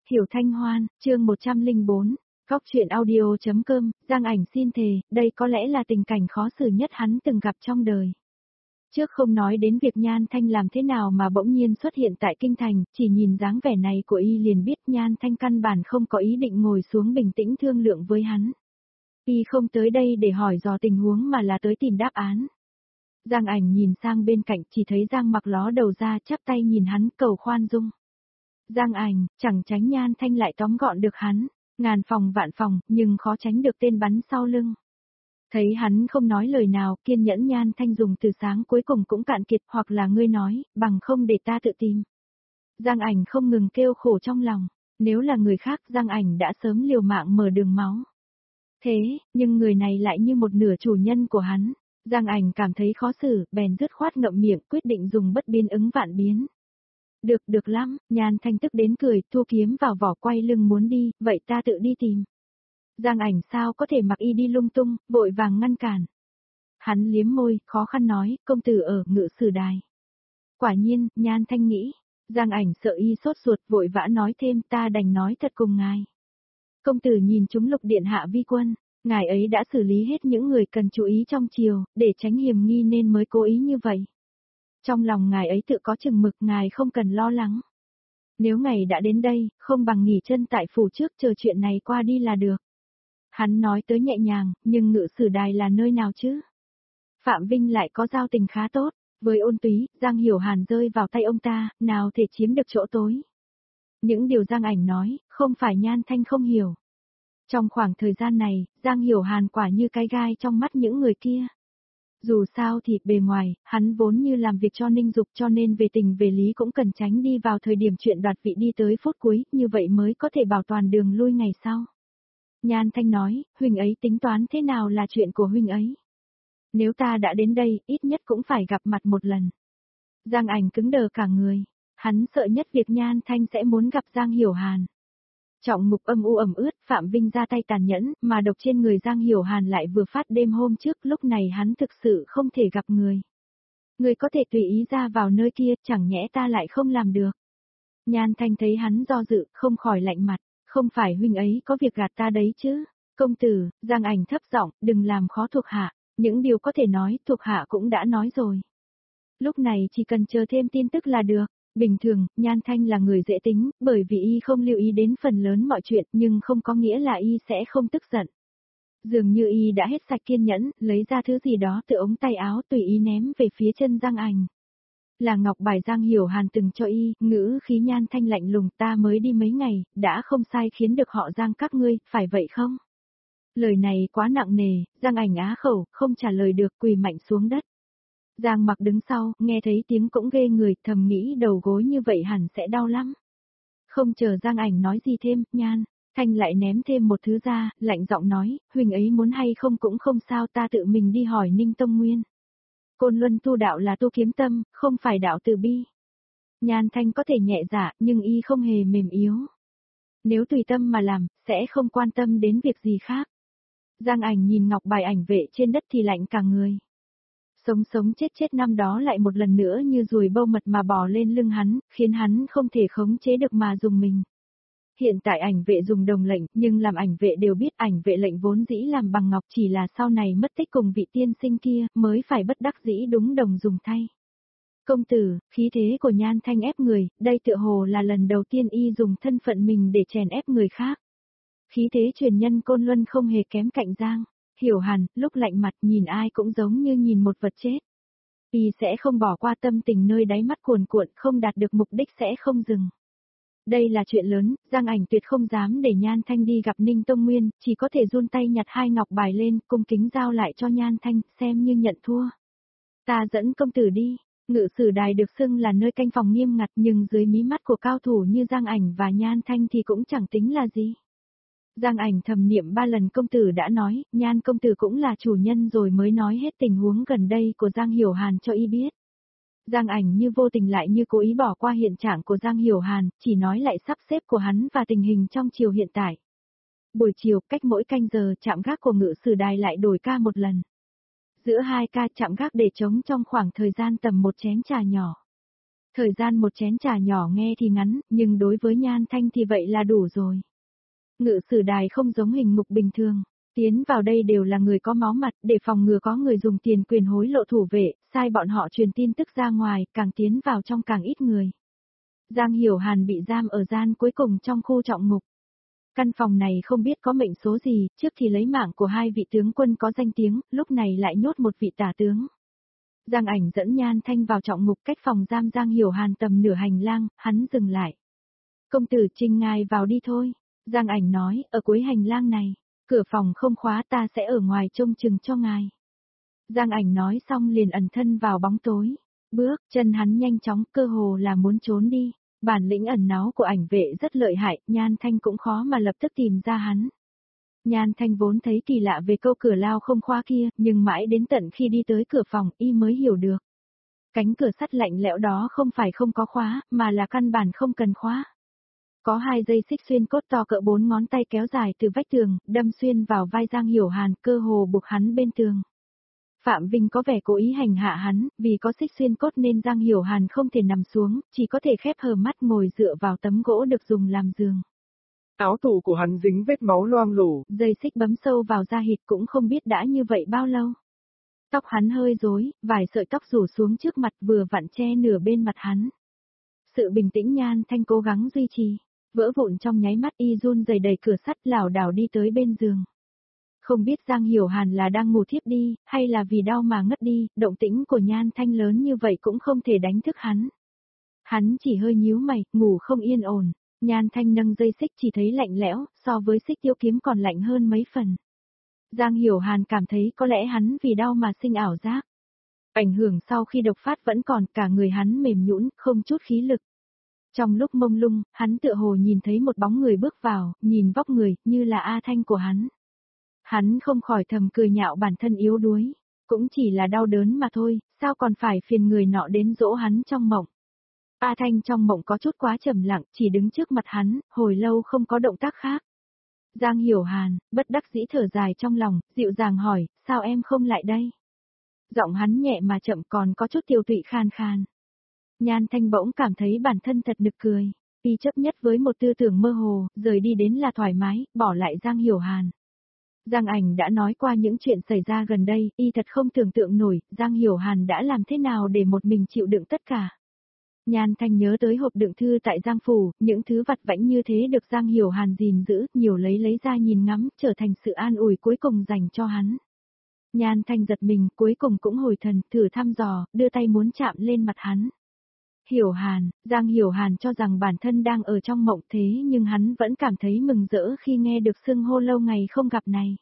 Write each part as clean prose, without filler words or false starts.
Hiểu Thanh Hoan, chương 104, Góc truyện audio.com, Giang Ảnh xin thề, đây có lẽ là tình cảnh khó xử nhất hắn từng gặp trong đời. Trước không nói đến việc Nhan Thanh làm thế nào mà bỗng nhiên xuất hiện tại Kinh Thành, chỉ nhìn dáng vẻ này của y liền biết Nhan Thanh căn bản không có ý định ngồi xuống bình tĩnh thương lượng với hắn. Y không tới đây để hỏi dò tình huống mà là tới tìm đáp án. Giang Ảnh nhìn sang bên cạnh chỉ thấy Giang Mặc ló đầu ra chắp tay nhìn hắn cầu khoan dung. Giang Ảnh, chẳng tránh Nhan Thanh lại tóm gọn được hắn, ngàn phòng vạn phòng, nhưng khó tránh được tên bắn sau lưng. Thấy hắn không nói lời nào, kiên nhẫn Nhan Thanh dùng từ sáng cuối cùng cũng cạn kiệt, hoặc là ngươi nói, bằng không để ta tự tìm. Giang Ảnh không ngừng kêu khổ trong lòng, nếu là người khác Giang Ảnh đã sớm liều mạng mở đường máu. Thế, nhưng người này lại như một nửa chủ nhân của hắn, Giang Ảnh cảm thấy khó xử, bèn dứt khoát ngậm miệng quyết định dùng bất biến ứng vạn biến. Được lắm, Nhan Thanh tức đến cười, thu kiếm vào vỏ quay lưng muốn đi, vậy ta tự đi tìm. Giang Ảnh sao có thể mặc y đi lung tung, vội vàng ngăn cản. Hắn liếm môi, khó khăn nói, công tử ở Ngự Sử Đài. Quả nhiên, Nhan Thanh nghĩ, Giang Ảnh sợ y sốt ruột vội vã nói thêm ta đành nói thật cùng ngài. Công tử nhìn chúng Lục Điện Hạ vi quân, ngài ấy đã xử lý hết những người cần chú ý trong triều, để tránh hiểm nghi nên mới cố ý như vậy. Trong lòng ngài ấy tự có chừng mực ngài không cần lo lắng. Nếu ngài đã đến đây, không bằng nghỉ chân tại phủ trước chờ chuyện này qua đi là được. Hắn nói tới nhẹ nhàng, nhưng Ngự Sử Đài là nơi nào chứ? Phạm Vinh lại có giao tình khá tốt, với Ôn Túy, Giang Hiểu Hàn rơi vào tay ông ta, nào thể chiếm được chỗ tối. Những điều Giang Ảnh nói, không phải Nhan Thanh không hiểu. Trong khoảng thời gian này, Giang Hiểu Hàn quả như cái gai trong mắt những người kia. Dù sao thì bề ngoài, hắn vốn như làm việc cho Ninh Dục cho nên về tình về lý cũng cần tránh đi vào thời điểm chuyện đoạt vị đi tới phút cuối, như vậy mới có thể bảo toàn đường lui ngày sau. Nhan Thanh nói, huynh ấy tính toán thế nào là chuyện của huynh ấy. Nếu ta đã đến đây, ít nhất cũng phải gặp mặt một lần. Giang Ảnh cứng đờ cả người, hắn sợ nhất việc Nhan Thanh sẽ muốn gặp Giang Hiểu Hàn. Trọng ngục âm u ẩm ướt, Phạm Vinh ra tay tàn nhẫn, mà độc trên người Giang Hiểu Hàn lại vừa phát đêm hôm trước, lúc này hắn thực sự không thể gặp người. Người có thể tùy ý ra vào nơi kia, chẳng nhẽ ta lại không làm được. Nhan Thanh thấy hắn do dự, không khỏi lạnh mặt, không phải huynh ấy có việc gạt ta đấy chứ. Công tử, Giang Ảnh thấp giọng, đừng làm khó thuộc hạ, những điều có thể nói, thuộc hạ cũng đã nói rồi. Lúc này chỉ cần chờ thêm tin tức là được. Bình thường, Nhan Thanh là người dễ tính, bởi vì y không lưu ý đến phần lớn mọi chuyện nhưng không có nghĩa là y sẽ không tức giận. Dường như y đã hết sạch kiên nhẫn, lấy ra thứ gì đó từ ống tay áo tùy ý ném về phía chân Giang Ảnh. Là ngọc bài Giang Hiểu Hàn từng cho y, ngữ khí Nhan Thanh lạnh lùng ta mới đi mấy ngày, đã không sai khiến được họ Giang các ngươi, phải vậy không? Lời này quá nặng nề, Giang Ảnh á khẩu, không trả lời được quỳ mạnh xuống đất. Giang Mặc đứng sau, nghe thấy tiếng cũng ghê người, thầm nghĩ đầu gối như vậy hẳn sẽ đau lắm. Không chờ Giang Ảnh nói gì thêm, Nhan Thanh lại ném thêm một thứ ra, lạnh giọng nói, huynh ấy muốn hay không cũng không sao ta tự mình đi hỏi Ninh Tông Nguyên. Côn Luân tu đạo là tu kiếm tâm, không phải đạo từ bi. Nhan Thanh có thể nhẹ dạ, nhưng y không hề mềm yếu. Nếu tùy tâm mà làm, sẽ không quan tâm đến việc gì khác. Giang Ảnh nhìn ngọc bài ảnh vệ trên đất thì lạnh cả người. Sống chết năm đó lại một lần nữa như ruồi bâu mật mà bò lên lưng hắn, khiến hắn không thể khống chế được mà dùng mình. Hiện tại ảnh vệ dùng đồng lệnh, nhưng làm ảnh vệ đều biết ảnh vệ lệnh vốn dĩ làm bằng ngọc chỉ là sau này mất tích cùng vị tiên sinh kia, mới phải bất đắc dĩ đúng đồng dùng thay. Công tử, khí thế của Nhan Thanh ép người, đây tựa hồ là lần đầu tiên y dùng thân phận mình để chèn ép người khác. Khí thế truyền nhân Côn Luân không hề kém cạnh Giang Hiểu Hàn, lúc lạnh mặt nhìn ai cũng giống như nhìn một vật chết. Y sẽ không bỏ qua tâm tình nơi đáy mắt cuồn cuộn, không đạt được mục đích sẽ không dừng. Đây là chuyện lớn, Giang Ảnh tuyệt không dám để Nhan Thanh đi gặp Ninh Tông Nguyên, chỉ có thể run tay nhặt hai ngọc bài lên, cung kính giao lại cho Nhan Thanh, xem như nhận thua. Ta dẫn công tử đi. Ngự Sử Đài được xưng là nơi canh phòng nghiêm ngặt nhưng dưới mí mắt của cao thủ như Giang Ảnh và Nhan Thanh thì cũng chẳng tính là gì. Giang Ảnh thầm niệm 3 lần công tử đã nói, Nhan công tử cũng là chủ nhân rồi mới nói hết tình huống gần đây của Giang Hiểu Hàn cho y biết. Giang Ảnh như vô tình lại như cố ý bỏ qua hiện trạng của Giang Hiểu Hàn, chỉ nói lại sắp xếp của hắn và tình hình trong triều hiện tại. Buổi chiều, cách mỗi canh giờ trạm gác của Ngự Sử Đài lại đổi ca một lần. Giữa hai ca trạm gác để trống trong khoảng thời gian tầm một chén trà nhỏ. Thời gian một chén trà nhỏ nghe thì ngắn, nhưng đối với Nhan Thanh thì vậy là đủ rồi. Ngự sử đài không giống hình mục bình thường. Tiến vào đây đều là người có máu mặt, để phòng ngừa có người dùng tiền quyền hối lộ thủ vệ, sai bọn họ truyền tin tức ra ngoài, càng tiến vào trong càng ít người. Giang Hiểu Hàn bị giam ở gian cuối cùng trong khu trọng ngục. Căn phòng này không biết có mệnh số gì, trước thì lấy mạng của hai vị tướng quân có danh tiếng, lúc này lại nhốt một vị tả tướng. Giang Ảnh dẫn Nhan Thanh vào trọng ngục cách phòng giam Giang Hiểu Hàn tầm nửa hành lang, hắn dừng lại. Công tử trình ngài vào đi thôi. Giang Ảnh nói, ở cuối hành lang này, cửa phòng không khóa ta sẽ ở ngoài trông chừng cho ngài. Giang Ảnh nói xong liền ẩn thân vào bóng tối. Bước chân hắn nhanh chóng, cơ hồ là muốn trốn đi. Bản lĩnh ẩn náu của ảnh vệ rất lợi hại, Nhan Thanh cũng khó mà lập tức tìm ra hắn. Nhan Thanh vốn thấy kỳ lạ về câu cửa lao không khóa kia, nhưng mãi đến tận khi đi tới cửa phòng y mới hiểu được. Cánh cửa sắt lạnh lẽo đó không phải không có khóa, mà là căn bản không cần khóa. Có hai dây xích xuyên cốt to cỡ 4 ngón tay kéo dài từ vách tường, đâm xuyên vào vai Giang Hiểu Hàn, cơ hồ buộc hắn bên tường. Phạm Vinh có vẻ cố ý hành hạ hắn, vì có xích xuyên cốt nên Giang Hiểu Hàn không thể nằm xuống, chỉ có thể khép hờ mắt ngồi dựa vào tấm gỗ được dùng làm giường. Áo tù của hắn dính vết máu loang lổ. Dây xích bấm sâu vào da thịt cũng không biết đã như vậy bao lâu. Tóc hắn hơi rối, vài sợi tóc rủ xuống trước mặt vừa vặn che nửa bên mặt hắn. Sự bình tĩnh Nhan Thanh cố gắng duy trì, vỡ vụn trong nháy mắt y run rẩy đẩy cửa sắt lảo đảo đi tới bên giường. Không biết Giang Hiểu Hàn là đang ngủ thiếp đi, hay là vì đau mà ngất đi, động tĩnh của Nhan Thanh lớn như vậy cũng không thể đánh thức hắn. Hắn chỉ hơi nhíu mày, ngủ không yên ổn. Nhan Thanh nâng dây xích chỉ thấy lạnh lẽo, so với xích tiêu kiếm còn lạnh hơn mấy phần. Giang Hiểu Hàn cảm thấy có lẽ hắn vì đau mà sinh ảo giác. Ảnh hưởng sau khi độc phát vẫn còn, cả người hắn mềm nhũn, không chút khí lực. Trong lúc mông lung, hắn tựa hồ nhìn thấy một bóng người bước vào, nhìn vóc người, như là A Thanh của hắn. Hắn không khỏi thầm cười nhạo bản thân yếu đuối. Cũng chỉ là đau đớn mà thôi, sao còn phải phiền người nọ đến dỗ hắn trong mộng. A Thanh trong mộng có chút quá trầm lặng, chỉ đứng trước mặt hắn, hồi lâu không có động tác khác. Giang Hiểu Hàn, bất đắc dĩ thở dài trong lòng, dịu dàng hỏi, sao em không lại đây? Giọng hắn nhẹ mà chậm còn có chút tiêu tụy khan khan. Nhan Thanh bỗng cảm thấy bản thân thật nực cười, y chấp nhất với một tư tưởng mơ hồ, rời đi đến là thoải mái, bỏ lại Giang Hiểu Hàn. Giang Ảnh đã nói qua những chuyện xảy ra gần đây, y thật không tưởng tượng nổi, Giang Hiểu Hàn đã làm thế nào để một mình chịu đựng tất cả. Nhan Thanh nhớ tới hộp đựng thư tại Giang Phủ, những thứ vặt vãnh như thế được Giang Hiểu Hàn gìn giữ, nhiều lấy ra nhìn ngắm, trở thành sự an ủi cuối cùng dành cho hắn. Nhan Thanh giật mình, cuối cùng cũng hồi thần, thử thăm dò, đưa tay muốn chạm lên mặt hắn. Hiểu Hàn, Giang Hiểu Hàn cho rằng bản thân đang ở trong mộng thế nhưng hắn vẫn cảm thấy mừng rỡ khi nghe được xưng hô lâu ngày không gặp này.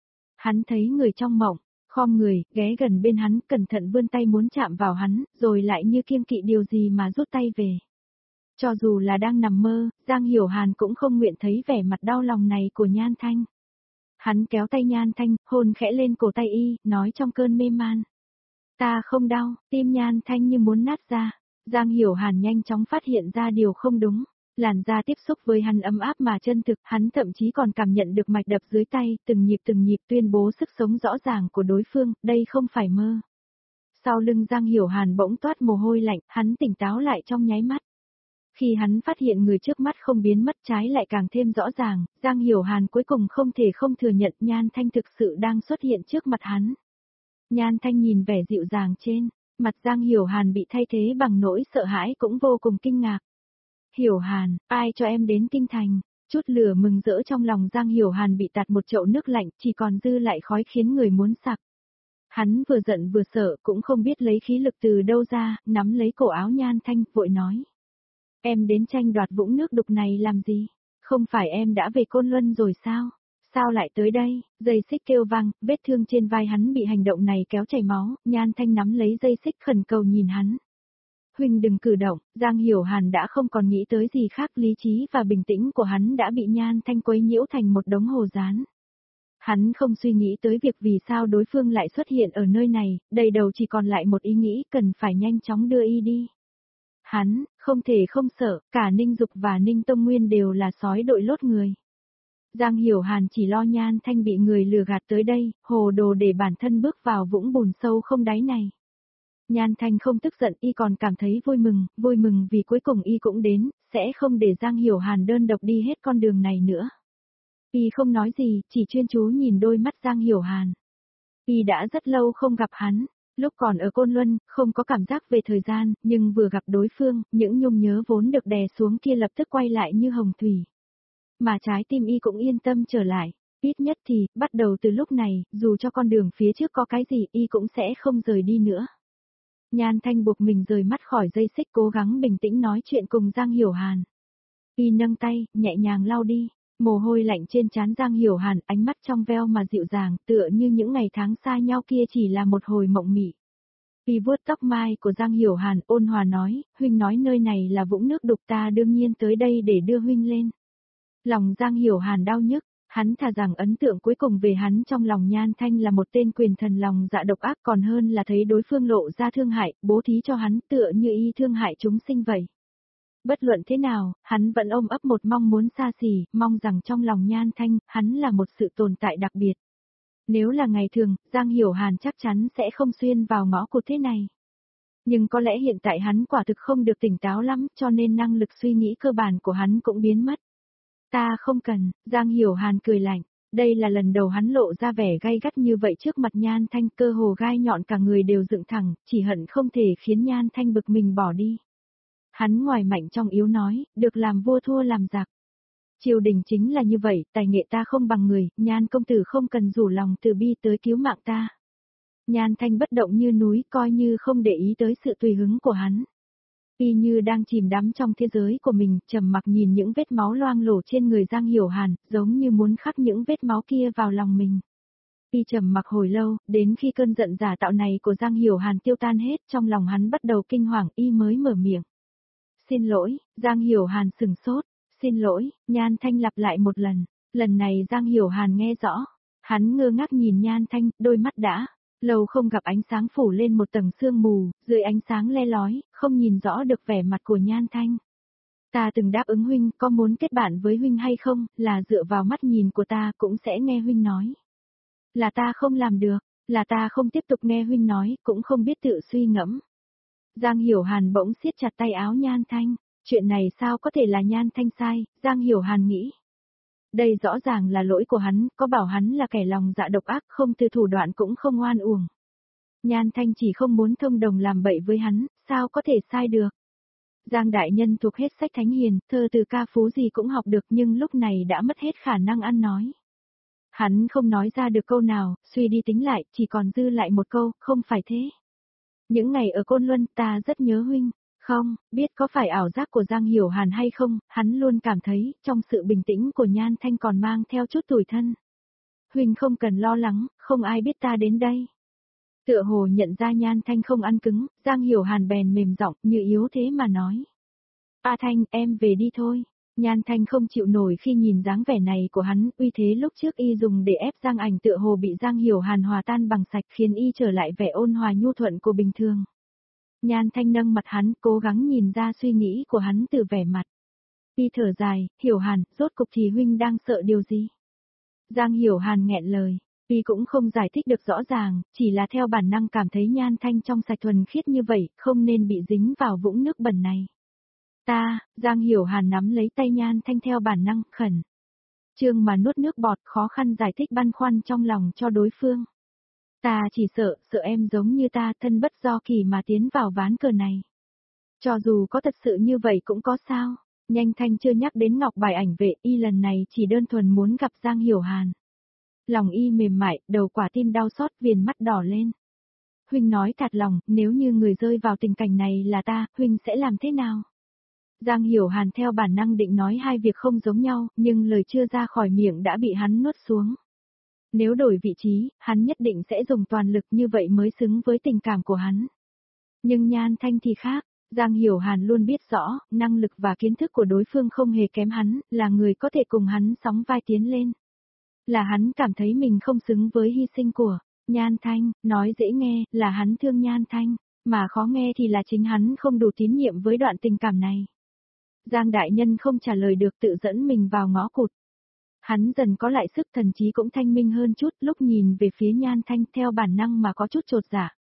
Hắn thấy người trong mộng, khom người, ghé gần bên hắn, cẩn thận vươn tay muốn chạm vào hắn, rồi lại như kiêng kỵ điều gì mà rút tay về. Cho dù là đang nằm mơ, Giang Hiểu Hàn cũng không nguyện thấy vẻ mặt đau lòng này của Nhan Thanh. Hắn kéo tay Nhan Thanh, hôn khẽ lên cổ tay y, nói trong cơn mê man. Ta không đau, tim Nhan Thanh như muốn nát ra. Giang Hiểu Hàn nhanh chóng phát hiện ra điều không đúng. Làn da tiếp xúc với hắn ấm áp mà chân thực, hắn thậm chí còn cảm nhận được mạch đập dưới tay, từng nhịp tuyên bố sức sống rõ ràng của đối phương, đây không phải mơ. Sau lưng Giang Hiểu Hàn bỗng toát mồ hôi lạnh, hắn tỉnh táo lại trong nháy mắt. Khi hắn phát hiện người trước mắt không biến mất trái lại càng thêm rõ ràng, Giang Hiểu Hàn cuối cùng không thể không thừa nhận Nhan Thanh thực sự đang xuất hiện trước mặt hắn. Nhan Thanh nhìn vẻ dịu dàng trên, mặt Giang Hiểu Hàn bị thay thế bằng nỗi sợ hãi cũng vô cùng kinh ngạc. Hiểu Hàn, ai cho em đến kinh thành? Chút lửa mừng rỡ trong lòng Giang Hiểu Hàn bị tạt một chậu nước lạnh, chỉ còn dư lại khói khiến người muốn sặc. Hắn vừa giận vừa sợ, cũng không biết lấy khí lực từ đâu ra, nắm lấy cổ áo Nhan Thanh, vội nói. Em đến tranh đoạt vũng nước đục này làm gì? Không phải em đã về Côn Luân rồi sao? Sao lại tới đây? Dây xích kêu vang, vết thương trên vai hắn bị hành động này kéo chảy máu, Nhan Thanh nắm lấy dây xích khẩn cầu nhìn hắn. Huynh đừng cử động, Giang Hiểu Hàn đã không còn nghĩ tới gì khác, lý trí và bình tĩnh của hắn đã bị Nhan Thanh quấy nhiễu thành một đống hồ dán. Hắn không suy nghĩ tới việc vì sao đối phương lại xuất hiện ở nơi này, đầy đầu chỉ còn lại một ý nghĩ cần phải nhanh chóng đưa y đi. Hắn, không thể không sợ, cả Ninh Dục và Ninh Tông Nguyên đều là sói đội lốt người. Giang Hiểu Hàn chỉ lo Nhan Thanh bị người lừa gạt tới đây, hồ đồ để bản thân bước vào vũng bùn sâu không đáy này. Nhan Thanh không tức giận, y còn cảm thấy vui mừng vì cuối cùng y cũng đến, sẽ không để Giang Hiểu Hàn đơn độc đi hết con đường này nữa. Y không nói gì, chỉ chuyên chú nhìn đôi mắt Giang Hiểu Hàn. Y đã rất lâu không gặp hắn, lúc còn ở Côn Luân, không có cảm giác về thời gian, nhưng vừa gặp đối phương, những nhung nhớ vốn được đè xuống kia lập tức quay lại như hồng thủy. Mà trái tim y cũng yên tâm trở lại, ít nhất thì, bắt đầu từ lúc này, dù cho con đường phía trước có cái gì y cũng sẽ không rời đi nữa. Nhan Thanh buộc mình rời mắt khỏi dây xích cố gắng bình tĩnh nói chuyện cùng Giang Hiểu Hàn. Y nâng tay, nhẹ nhàng lau đi, mồ hôi lạnh trên trán Giang Hiểu Hàn, ánh mắt trong veo mà dịu dàng, tựa như những ngày tháng xa nhau kia chỉ là một hồi mộng mị. Y vuốt tóc mai của Giang Hiểu Hàn, ôn hòa nói, huynh nói nơi này là vũng nước đục, ta đương nhiên tới đây để đưa huynh lên. Lòng Giang Hiểu Hàn đau nhức, hắn thà rằng ấn tượng cuối cùng về hắn trong lòng Nhan Thanh là một tên quyền thần lòng dạ độc ác còn hơn là thấy đối phương lộ ra thương hại, bố thí cho hắn tựa như y thương hại chúng sinh vậy. Bất luận thế nào, hắn vẫn ôm ấp một mong muốn xa xỉ, mong rằng trong lòng Nhan Thanh, hắn là một sự tồn tại đặc biệt. Nếu là ngày thường, Giang Hiểu Hàn chắc chắn sẽ không xuyên vào ngõ cụt thế này. Nhưng có lẽ hiện tại hắn quả thực không được tỉnh táo lắm, cho nên năng lực suy nghĩ cơ bản của hắn cũng biến mất. Ta không cần, Giang Hiểu Hàn cười lạnh. Đây là lần đầu hắn lộ ra vẻ gay gắt như vậy trước mặt Nhan Thanh, cơ hồ gai nhọn cả người đều dựng thẳng, chỉ hận không thể khiến Nhan Thanh bực mình bỏ đi. Hắn ngoài mạnh trong yếu nói, được làm vua thua làm giặc. Triều đình chính là như vậy, tài nghệ ta không bằng người, Nhan công tử không cần rủ lòng từ bi tới cứu mạng ta. Nhan Thanh bất động như núi, coi như không để ý tới sự tùy hứng của hắn. Y như đang chìm đắm trong thế giới của mình, trầm mặc nhìn những vết máu loang lổ trên người Giang Hiểu Hàn, giống như muốn khắc những vết máu kia vào lòng mình. Y trầm mặc hồi lâu, đến khi cơn giận giả tạo này của Giang Hiểu Hàn tiêu tan hết, trong lòng hắn bắt đầu kinh hoàng, y mới mở miệng. Xin lỗi, Giang Hiểu Hàn sừng sốt, xin lỗi, Nhan Thanh lặp lại một lần này Giang Hiểu Hàn nghe rõ. Hắn ngơ ngác nhìn Nhan Thanh, đôi mắt đã lâu không gặp ánh sáng phủ lên một tầng sương mù, dưới ánh sáng le lói, không nhìn rõ được vẻ mặt của Nhan Thanh. Ta từng đáp ứng huynh, có muốn kết bạn với huynh hay không, là dựa vào mắt nhìn của ta cũng sẽ nghe huynh nói. Là ta không làm được, là ta không tiếp tục nghe huynh nói, cũng không biết tự suy ngẫm. Giang Hiểu Hàn bỗng siết chặt tay áo Nhan Thanh, chuyện này sao có thể là Nhan Thanh sai, Giang Hiểu Hàn nghĩ. Đây rõ ràng là lỗi của hắn, có bảo hắn là kẻ lòng dạ độc ác không từ thủ đoạn cũng không oan uổng. Nhan Thanh chỉ không muốn thông đồng làm bậy với hắn, sao có thể sai được. Giang đại nhân thuộc hết sách thánh hiền, thơ từ ca phú gì cũng học được nhưng lúc này đã mất hết khả năng ăn nói. Hắn không nói ra được câu nào, suy đi tính lại, chỉ còn dư lại một câu, không phải thế. Những ngày ở Côn Luân ta rất nhớ huynh. Không, biết có phải ảo giác của Giang Hiểu Hàn hay không, hắn luôn cảm thấy, trong sự bình tĩnh của Nhan Thanh còn mang theo chút tủi thân. Huynh không cần lo lắng, không ai biết ta đến đây. Tựa hồ nhận ra Nhan Thanh không ăn cứng, Giang Hiểu Hàn bèn mềm giọng như yếu thế mà nói. A Thanh, em về đi thôi. Nhan Thanh không chịu nổi khi nhìn dáng vẻ này của hắn, uy thế lúc trước y dùng để ép Giang Ảnh tựa hồ bị Giang Hiểu Hàn hòa tan bằng sạch khiến y trở lại vẻ ôn hòa nhu thuận của bình thường. Nhan Thanh nâng mặt hắn, cố gắng nhìn ra suy nghĩ của hắn từ vẻ mặt. Y thở dài, Hiểu Hàn, rốt cục thì huynh đang sợ điều gì? Giang Hiểu Hàn nghẹn lời, y cũng không giải thích được rõ ràng, chỉ là theo bản năng cảm thấy Nhan Thanh trong sạch thuần khiết như vậy, không nên bị dính vào vũng nước bẩn này. Giang Hiểu Hàn nắm lấy tay Nhan Thanh theo bản năng, khẩn. Trương mà nuốt nước bọt, khó khăn giải thích băn khoăn trong lòng cho đối phương. Ta chỉ sợ em giống như ta thân bất do kỳ mà tiến vào ván cờ này. Cho dù có thật sự như vậy cũng có sao, Nhanh Thanh chưa nhắc đến ngọc bài ảnh vệ, y lần này chỉ đơn thuần muốn gặp Giang Hiểu Hàn. Lòng y mềm mại, đầu quả tim đau xót, viền mắt đỏ lên. Huynh nói thật lòng, nếu như người rơi vào tình cảnh này là ta, huynh sẽ làm thế nào? Giang Hiểu Hàn theo bản năng định nói hai việc không giống nhau, nhưng lời chưa ra khỏi miệng đã bị hắn nuốt xuống. Nếu đổi vị trí, hắn nhất định sẽ dùng toàn lực như vậy mới xứng với tình cảm của hắn. Nhưng Nhan Thanh thì khác, Giang Hiểu Hàn luôn biết rõ, năng lực và kiến thức của đối phương không hề kém hắn, là người có thể cùng hắn sóng vai tiến lên. Là hắn cảm thấy mình không xứng với hy sinh của Nhan Thanh, nói dễ nghe là hắn thương Nhan Thanh, mà khó nghe thì là chính hắn không đủ tín nhiệm với đoạn tình cảm này. Giang đại nhân không trả lời được tự dẫn mình vào ngõ cụt. Hắn dần có lại sức, thần trí cũng thanh minh hơn chút, lúc nhìn về phía Nhan Thanh theo bản năng mà có chút chột dạ.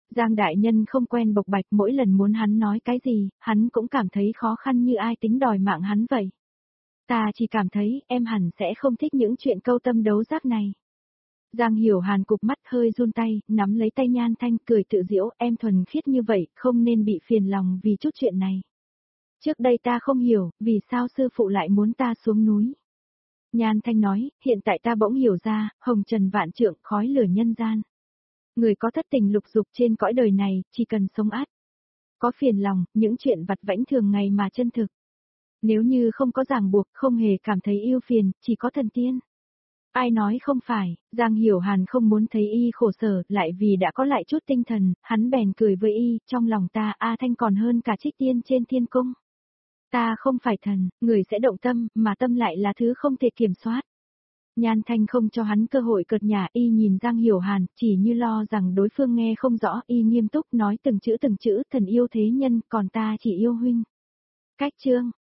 Giang đại nhân không quen bộc bạch, mỗi lần muốn hắn nói cái gì, hắn cũng cảm thấy khó khăn như ai tính đòi mạng hắn vậy. Ta chỉ cảm thấy em hẳn sẽ không thích những chuyện câu tâm đấu giác này. Giang Hiểu Hàn cụp mắt hơi run tay, nắm lấy tay Nhan Thanh cười tự giễu, em thuần khiết như vậy, không nên bị phiền lòng vì chút chuyện này. Trước đây ta không hiểu, vì sao sư phụ lại muốn ta xuống núi. Nhan Thanh nói, hiện tại ta bỗng hiểu ra, hồng trần vạn trượng, khói lửa nhân gian. Người có thất tình lục dục trên cõi đời này, chỉ cần sống át. Có phiền lòng, những chuyện vặt vãnh thường ngày mà chân thực. Nếu như không có ràng buộc, không hề cảm thấy yêu phiền, chỉ có thần tiên. Ai nói không phải, Giang Hiểu Hàn không muốn thấy y khổ sở, lại vì đã có lại chút tinh thần, hắn bèn cười với y, trong lòng ta A Thanh còn hơn cả trích tiên trên thiên cung. Ta không phải thần, người sẽ động tâm, mà tâm lại là thứ không thể kiểm soát. Nhan Thanh không cho hắn cơ hội cợt nhả, y nhìn Giang Hiểu Hàn, chỉ như lo rằng đối phương nghe không rõ, y nghiêm túc nói từng chữ, thần yêu thế nhân, còn ta chỉ yêu huynh. Cách chương